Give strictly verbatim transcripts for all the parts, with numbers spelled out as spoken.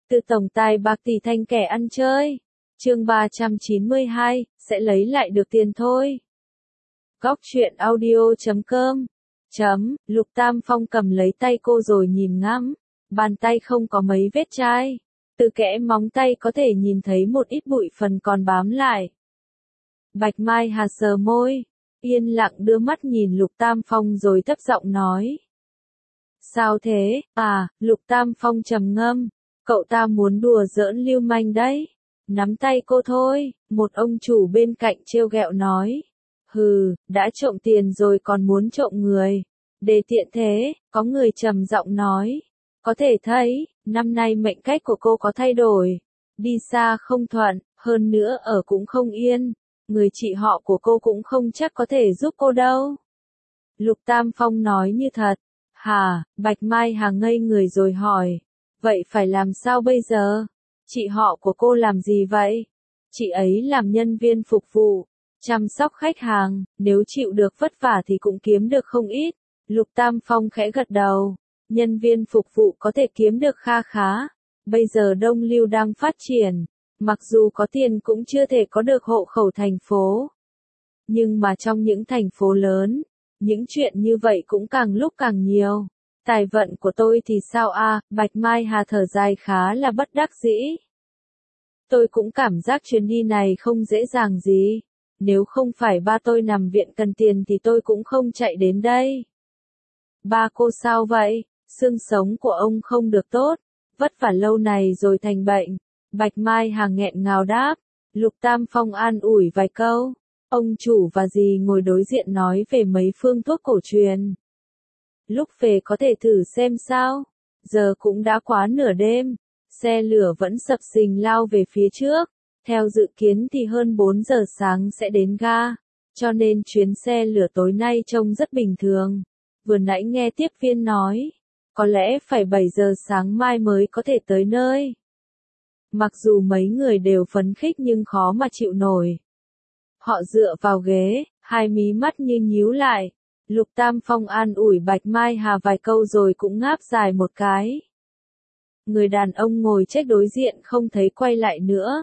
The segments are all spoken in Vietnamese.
Từ tổng tài bạc tỷ thành kẻ ăn chơi. Chương ba trăm chín mươi hai, sẽ lấy lại được tiền thôi. Góc truyện audio chấm com. Chấm, Lục Tam Phong cầm lấy tay cô rồi nhìn ngắm. Bàn tay không có mấy vết chai. Từ kẽ móng tay có thể nhìn thấy một ít bụi phần còn bám lại. Bạch Mai Hà sờ môi, yên lặng đưa mắt nhìn Lục Tam Phong rồi thấp giọng nói. Sao thế, à, Lục Tam Phong trầm ngâm, cậu ta muốn đùa giỡn lưu manh đấy. Nắm tay cô thôi, một ông chủ bên cạnh trêu ghẹo nói. Hừ, đã trộm tiền rồi còn muốn trộm người. Để tiện thế, có người trầm giọng nói. Có thể thấy, năm nay mệnh cách của cô có thay đổi. Đi xa không thuận, hơn nữa ở cũng không yên. Người chị họ của cô cũng không chắc có thể giúp cô đâu. Lục Tam Phong nói như thật. Hà, Bạch Mai Hà ngây người rồi hỏi. Vậy phải làm sao bây giờ? Chị họ của cô làm gì vậy? Chị ấy làm nhân viên phục vụ, chăm sóc khách hàng, nếu chịu được vất vả thì cũng kiếm được không ít. Lục Tam Phong khẽ gật đầu. Nhân viên phục vụ có thể kiếm được kha khá. Bây giờ Đông Lưu đang phát triển. Mặc dù có tiền cũng chưa thể có được hộ khẩu thành phố. Nhưng mà trong những thành phố lớn, những chuyện như vậy cũng càng lúc càng nhiều. Tài vận của tôi thì sao a? À? Bạch Mai Hà thở dài khá là bất đắc dĩ. Tôi cũng cảm giác chuyến đi này không dễ dàng gì. Nếu không phải ba tôi nằm viện cần tiền thì tôi cũng không chạy đến đây. Ba cô sao vậy? Xương sống của ông không được tốt. Vất vả lâu này rồi thành bệnh. Bạch Mai Hà nghẹn ngào đáp. Lục Tam Phong an ủi vài câu. Ông chủ và dì ngồi đối diện nói về mấy phương thuốc cổ truyền. Lúc về có thể thử xem sao. Giờ cũng đã quá nửa đêm. Xe lửa vẫn sập sình lao về phía trước. Theo dự kiến thì hơn bốn giờ sáng sẽ đến ga. Cho nên chuyến xe lửa tối nay trông rất bình thường. Vừa nãy nghe tiếp viên nói. Có lẽ phải bảy giờ sáng mai mới có thể tới nơi. Mặc dù mấy người đều phấn khích nhưng khó mà chịu nổi. Họ dựa vào ghế, hai mí mắt như nhíu lại. Lục Tam Phong an ủi Bạch Mai Hà vài câu rồi cũng ngáp dài một cái. Người đàn ông ngồi chết đối diện không thấy quay lại nữa.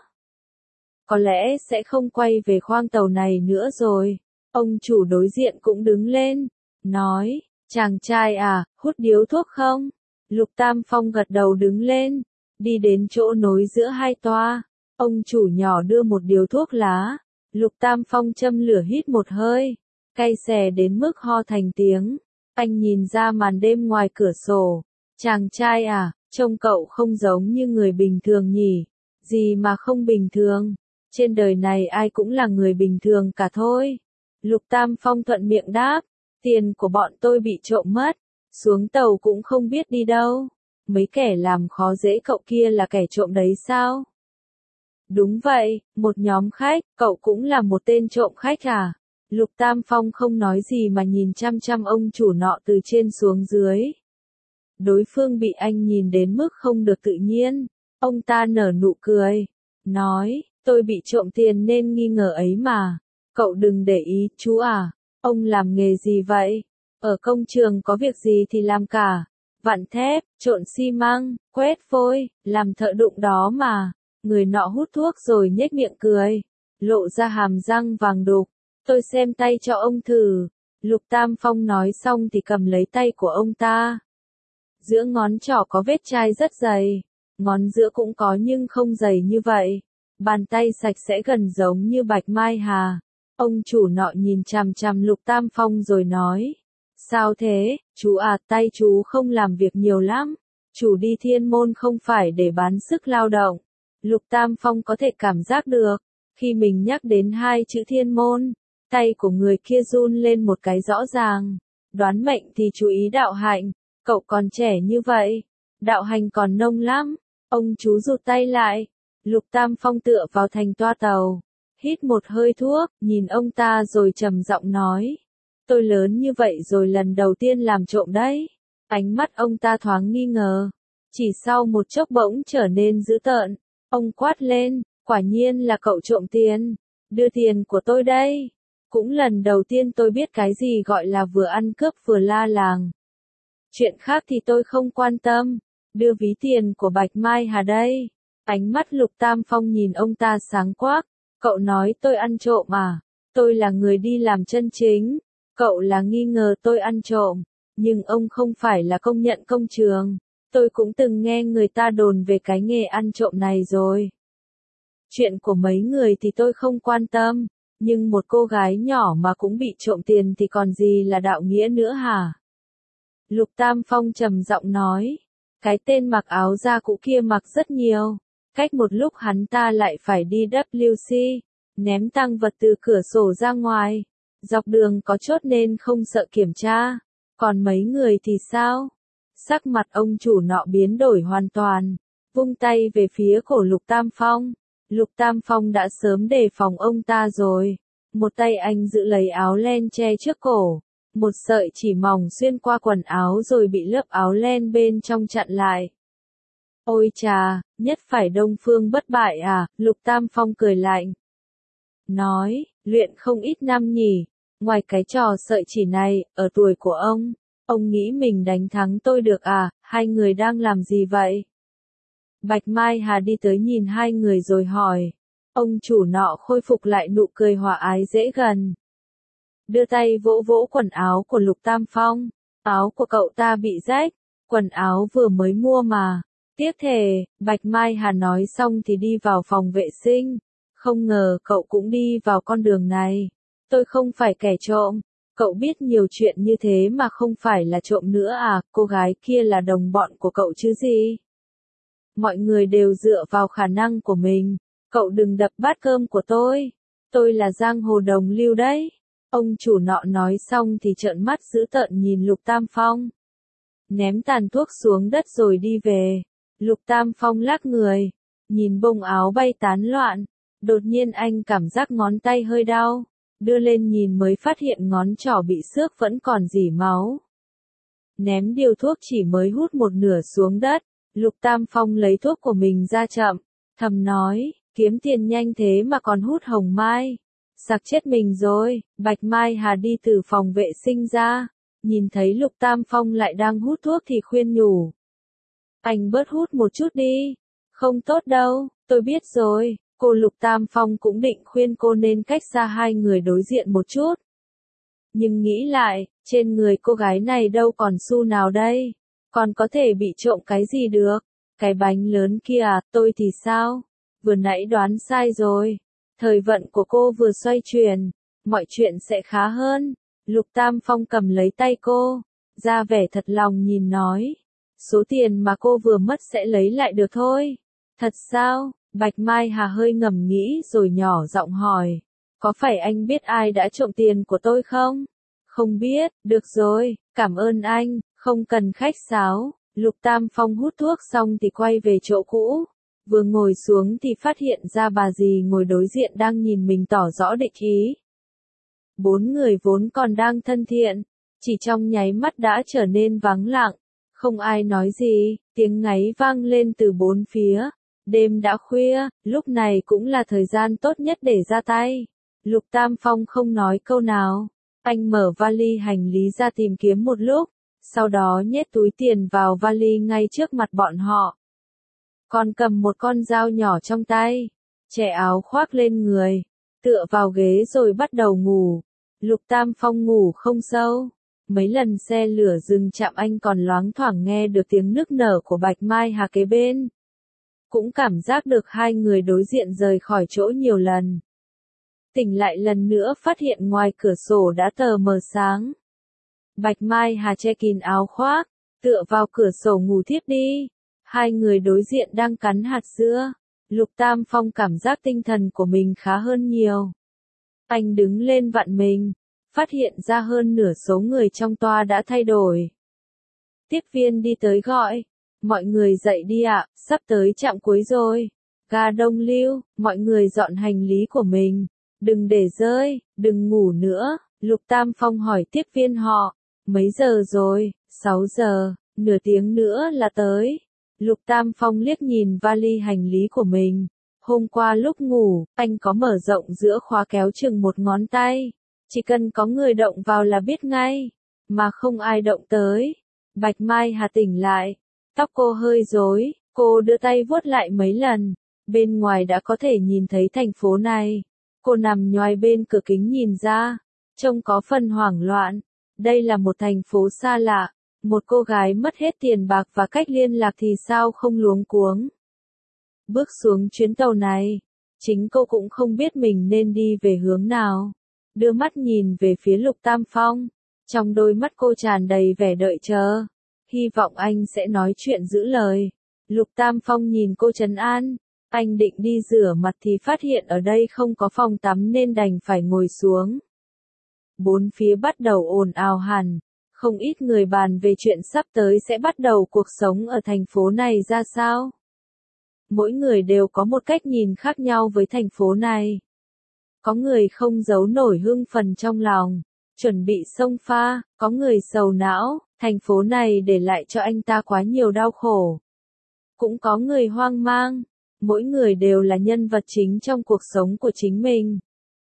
Có lẽ sẽ không quay về khoang tàu này nữa rồi. Ông chủ đối diện cũng đứng lên, nói, chàng trai à, hút điếu thuốc không? Lục Tam Phong gật đầu đứng lên, đi đến chỗ nối giữa hai toa. Ông chủ nhỏ đưa một điếu thuốc lá. Lục Tam Phong châm lửa hít một hơi, cay xè đến mức ho thành tiếng. Anh nhìn ra màn đêm ngoài cửa sổ. Chàng trai à, trông cậu không giống như người bình thường nhỉ? Gì mà không bình thường? Trên đời này ai cũng là người bình thường cả thôi. Lục Tam Phong thuận miệng đáp. Tiền của bọn tôi bị trộm mất. Xuống tàu cũng không biết đi đâu. Mấy kẻ làm khó dễ cậu kia là kẻ trộm đấy sao? Đúng vậy, một nhóm khách, cậu cũng là một tên trộm khách à? Lục Tam Phong không nói gì mà nhìn chăm chăm ông chủ nọ từ trên xuống dưới. Đối phương bị anh nhìn đến mức không được tự nhiên. Ông ta nở nụ cười, nói, tôi bị trộm tiền nên nghi ngờ ấy mà. Cậu đừng để ý, chú à. Ông làm nghề gì vậy? Ở công trường có việc gì thì làm cả. Vặn thép, trộn xi măng, quét vôi, làm thợ đụng đó mà. Người nọ hút thuốc rồi nhếch miệng cười, lộ ra hàm răng vàng đục. Tôi xem tay cho ông thử. Lục Tam Phong nói xong thì cầm lấy tay của ông ta. Giữa ngón trỏ có vết chai rất dày. Ngón giữa cũng có nhưng không dày như vậy. Bàn tay sạch sẽ gần giống như Bạch Mai Hà. Ông chủ nọ nhìn chằm chằm Lục Tam Phong rồi nói. Sao thế, chú à, tay chú không làm việc nhiều lắm. Chủ đi thiên môn không phải để bán sức lao động. Lục Tam Phong có thể cảm giác được. Khi mình nhắc đến hai chữ thiên môn, tay của người kia run lên một cái rõ ràng. Đoán mệnh thì chú ý đạo hạnh. Cậu còn trẻ như vậy. Đạo hành còn nông lắm. Ông chú rụt tay lại. Lục Tam Phong tựa vào thành toa tàu. Hít một hơi thuốc, nhìn ông ta rồi trầm giọng nói. Tôi lớn như vậy rồi lần đầu tiên làm trộm đấy. Ánh mắt ông ta thoáng nghi ngờ. Chỉ sau một chốc bỗng trở nên dữ tợn. Ông quát lên, quả nhiên là cậu trộm tiền. Đưa tiền của tôi đây. Cũng lần đầu tiên tôi biết cái gì gọi là vừa ăn cướp vừa la làng. Chuyện khác thì tôi không quan tâm. đưa ví tiền của Bạch Mai Hà đây. Ánh mắt Lục Tam Phong nhìn ông ta sáng quắc. Cậu nói tôi ăn trộm à? Tôi là người đi làm chân chính. Cậu là nghi ngờ tôi ăn trộm. Nhưng ông không phải là công nhận công trường. Tôi cũng từng nghe người ta đồn về cái nghề ăn trộm này rồi. Chuyện của mấy người thì tôi không quan tâm. Nhưng một cô gái nhỏ mà cũng bị trộm tiền thì còn gì là đạo nghĩa nữa hả? Lục Tam Phong trầm giọng nói. Cái tên mặc áo da cũ kia mặc rất nhiều. Cách một lúc hắn ta lại phải đi W C, ném tang vật từ cửa sổ ra ngoài. Dọc đường có chốt nên không sợ kiểm tra. Còn mấy người thì sao? Sắc mặt ông chủ nọ biến đổi hoàn toàn. Vung tay về phía cổ Lục Tam Phong. Lục Tam Phong đã sớm đề phòng ông ta rồi. Một tay anh giữ lấy áo len che trước cổ. Một sợi chỉ mỏng xuyên qua quần áo rồi bị lớp áo len bên trong chặn lại. Ôi chà, nhất phải Đông Phương bất bại à, Lục Tam Phong cười lạnh. Nói, luyện không ít năm nhỉ, ngoài cái trò sợi chỉ này, ở tuổi của ông, ông nghĩ mình đánh thắng tôi được à, hai người đang làm gì vậy? Bạch Mai Hà đi tới nhìn hai người rồi hỏi. Ông chủ nọ khôi phục lại nụ cười hòa ái dễ gần. Đưa tay vỗ vỗ quần áo của Lục Tam Phong. Áo của cậu ta bị rách, quần áo vừa mới mua mà. Tiếc thề, Bạch Mai Hà nói xong thì đi vào phòng vệ sinh. Không ngờ cậu cũng đi vào con đường này. Tôi không phải kẻ trộm. Cậu biết nhiều chuyện như thế mà không phải là trộm nữa à, cô gái kia là đồng bọn của cậu chứ gì? Mọi người đều dựa vào khả năng của mình. Cậu đừng đập bát cơm của tôi. Tôi là giang hồ đồng lưu đấy. Ông chủ nọ nói xong thì trợn mắt dữ tợn nhìn Lục Tam Phong. Ném tàn thuốc xuống đất rồi đi về. Lục Tam Phong lắc người. Nhìn bông áo bay tán loạn. Đột nhiên anh cảm giác ngón tay hơi đau. Đưa lên nhìn mới phát hiện ngón trỏ bị xước vẫn còn rỉ máu. Ném điều thuốc chỉ mới hút một nửa xuống đất. Lục Tam Phong lấy thuốc của mình ra chậm. Thầm nói, kiếm tiền nhanh thế mà còn hút hồng mai. Sặc chết mình rồi. Bạch Mai Hà đi từ phòng vệ sinh ra. Nhìn thấy Lục Tam Phong lại đang hút thuốc thì khuyên nhủ. Anh bớt hút một chút đi. Không tốt đâu, tôi biết rồi. Cô Lục Tam Phong cũng định khuyên cô nên cách xa hai người đối diện một chút. Nhưng nghĩ lại, trên người cô gái này đâu còn xu nào đây. Còn có thể bị trộm cái gì được. Cái bánh lớn kia à, tôi thì sao? Vừa nãy đoán sai rồi. Thời vận của cô vừa xoay chuyển. Mọi chuyện sẽ khá hơn. Lục Tam Phong cầm lấy tay cô. Ra vẻ thật lòng nhìn nói. Số tiền mà cô vừa mất sẽ lấy lại được thôi. Thật sao? Bạch Mai Hà hơi ngầm nghĩ rồi nhỏ giọng hỏi. Có phải anh biết ai đã trộm tiền của tôi không? Không biết, được rồi, cảm ơn anh, không cần khách sáo. Lục Tam Phong hút thuốc xong thì quay về chỗ cũ. Vừa ngồi xuống thì phát hiện ra bà dì ngồi đối diện đang nhìn mình tỏ rõ địch ý. Bốn người vốn còn đang thân thiện, chỉ trong nháy mắt đã trở nên vắng lặng. Không ai nói gì, tiếng ngáy vang lên từ bốn phía. Đêm đã khuya, lúc này cũng là thời gian tốt nhất để ra tay. Lục Tam Phong không nói câu nào. Anh mở vali hành lý ra tìm kiếm một lúc, sau đó nhét túi tiền vào vali ngay trước mặt bọn họ. Còn cầm một con dao nhỏ trong tay, che áo khoác lên người, tựa vào ghế rồi bắt đầu ngủ. Lục Tam Phong ngủ không sâu. Mấy lần xe lửa dừng chạm anh còn loáng thoảng nghe được tiếng nức nở của Bạch Mai Hà kế bên. Cũng cảm giác được hai người đối diện rời khỏi chỗ nhiều lần. Tỉnh lại lần nữa phát hiện ngoài cửa sổ đã tờ mờ sáng. Bạch Mai Hà che kín áo khoác, tựa vào cửa sổ ngủ thiếp đi. Hai người đối diện đang cắn hạt dưa. Lục Tam Phong cảm giác tinh thần của mình khá hơn nhiều. Anh đứng lên vặn mình, phát hiện ra hơn nửa số người trong toa đã thay đổi. Tiếp viên đi tới gọi. Mọi người dậy đi ạ, sắp tới trạm cuối rồi. Ga Đông Lưu, mọi người dọn hành lý của mình. Đừng để rơi, đừng ngủ nữa. Lục Tam Phong hỏi tiếp viên họ. Mấy giờ rồi? sáu giờ, nửa tiếng nữa là tới. Lục Tam Phong liếc nhìn vali hành lý của mình. Hôm qua lúc ngủ, anh có mở rộng giữa khóa kéo chừng một ngón tay. Chỉ cần có người động vào là biết ngay. Mà không ai động tới. Bạch Mai Hà tỉnh lại. Tóc cô hơi rối, cô đưa tay vuốt lại mấy lần. Bên ngoài đã có thể nhìn thấy thành phố này. Cô nằm nhoài bên cửa kính nhìn ra, trông có phần hoảng loạn. Đây là một thành phố xa lạ, một cô gái mất hết tiền bạc và cách liên lạc thì sao không luống cuống. Bước xuống chuyến tàu này, chính cô cũng không biết mình nên đi về hướng nào. Đưa mắt nhìn về phía Lục Tam Phong, trong đôi mắt cô tràn đầy vẻ đợi chờ, hy vọng anh sẽ nói chuyện giữ lời. Lục Tam Phong nhìn cô trấn an, anh định đi rửa mặt thì phát hiện ở đây không có phòng tắm nên đành phải ngồi xuống. Bốn phía bắt đầu ồn ào hẳn, không ít người bàn về chuyện sắp tới sẽ bắt đầu cuộc sống ở thành phố này ra sao. Mỗi người đều có một cách nhìn khác nhau với thành phố này. Có người không giấu nổi hưng phấn trong lòng, chuẩn bị xông pha, có người sầu não, thành phố này để lại cho anh ta quá nhiều đau khổ. Cũng có người hoang mang, mỗi người đều là nhân vật chính trong cuộc sống của chính mình.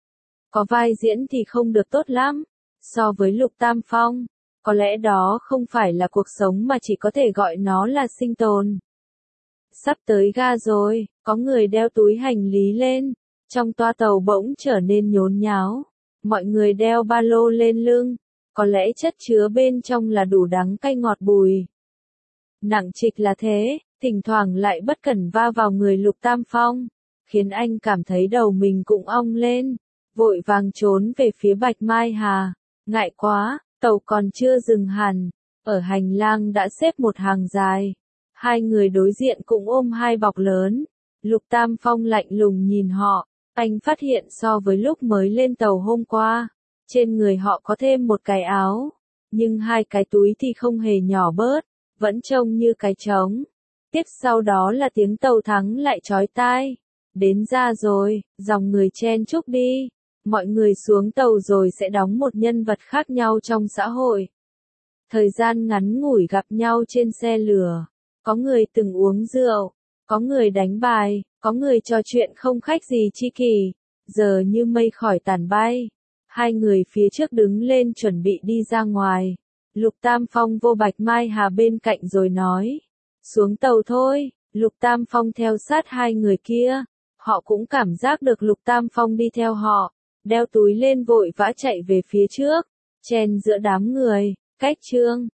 Có vai diễn thì không được tốt lắm, so với Lục Tam Phong, có lẽ đó không phải là cuộc sống mà chỉ có thể gọi nó là sinh tồn. Sắp tới ga rồi, có người đeo túi hành lý lên, trong toa tàu bỗng trở nên nhốn nháo. Mọi người đeo ba lô lên lưng, có lẽ chất chứa bên trong là đủ đắng cay ngọt bùi. Nặng trịch là thế, thỉnh thoảng lại bất cẩn va vào người Lục Tam Phong, khiến anh cảm thấy đầu mình cũng ong lên, vội vàng trốn về phía Bạch Mai Hà. Ngại quá, tàu còn chưa dừng hẳn, ở hành lang đã xếp một hàng dài. Hai người đối diện cũng ôm hai bọc lớn. Lục Tam Phong lạnh lùng nhìn họ, anh phát hiện so với lúc mới lên tàu hôm qua, trên người họ có thêm một cái áo, nhưng hai cái túi thì không hề nhỏ bớt, vẫn trông như cái trống. Tiếp sau đó là tiếng tàu thắng lại chói tai. Đến ra rồi, dòng người chen chúc đi. Mọi người xuống tàu rồi sẽ đóng một nhân vật khác nhau trong xã hội. Thời gian ngắn ngủi gặp nhau trên xe lửa. Có người từng uống rượu, có người đánh bài, có người trò chuyện không khách gì chi kỷ. Giờ như mây khỏi tàn bay. Hai người phía trước đứng lên chuẩn bị đi ra ngoài. Lục Tam Phong vô Bạch Mai Hà bên cạnh rồi nói. Xuống tàu thôi. Lục Tam Phong theo sát hai người kia. Họ cũng cảm giác được Lục Tam Phong đi theo họ. Đeo túi lên vội vã chạy về phía trước. Chen giữa đám người. Cách Trương.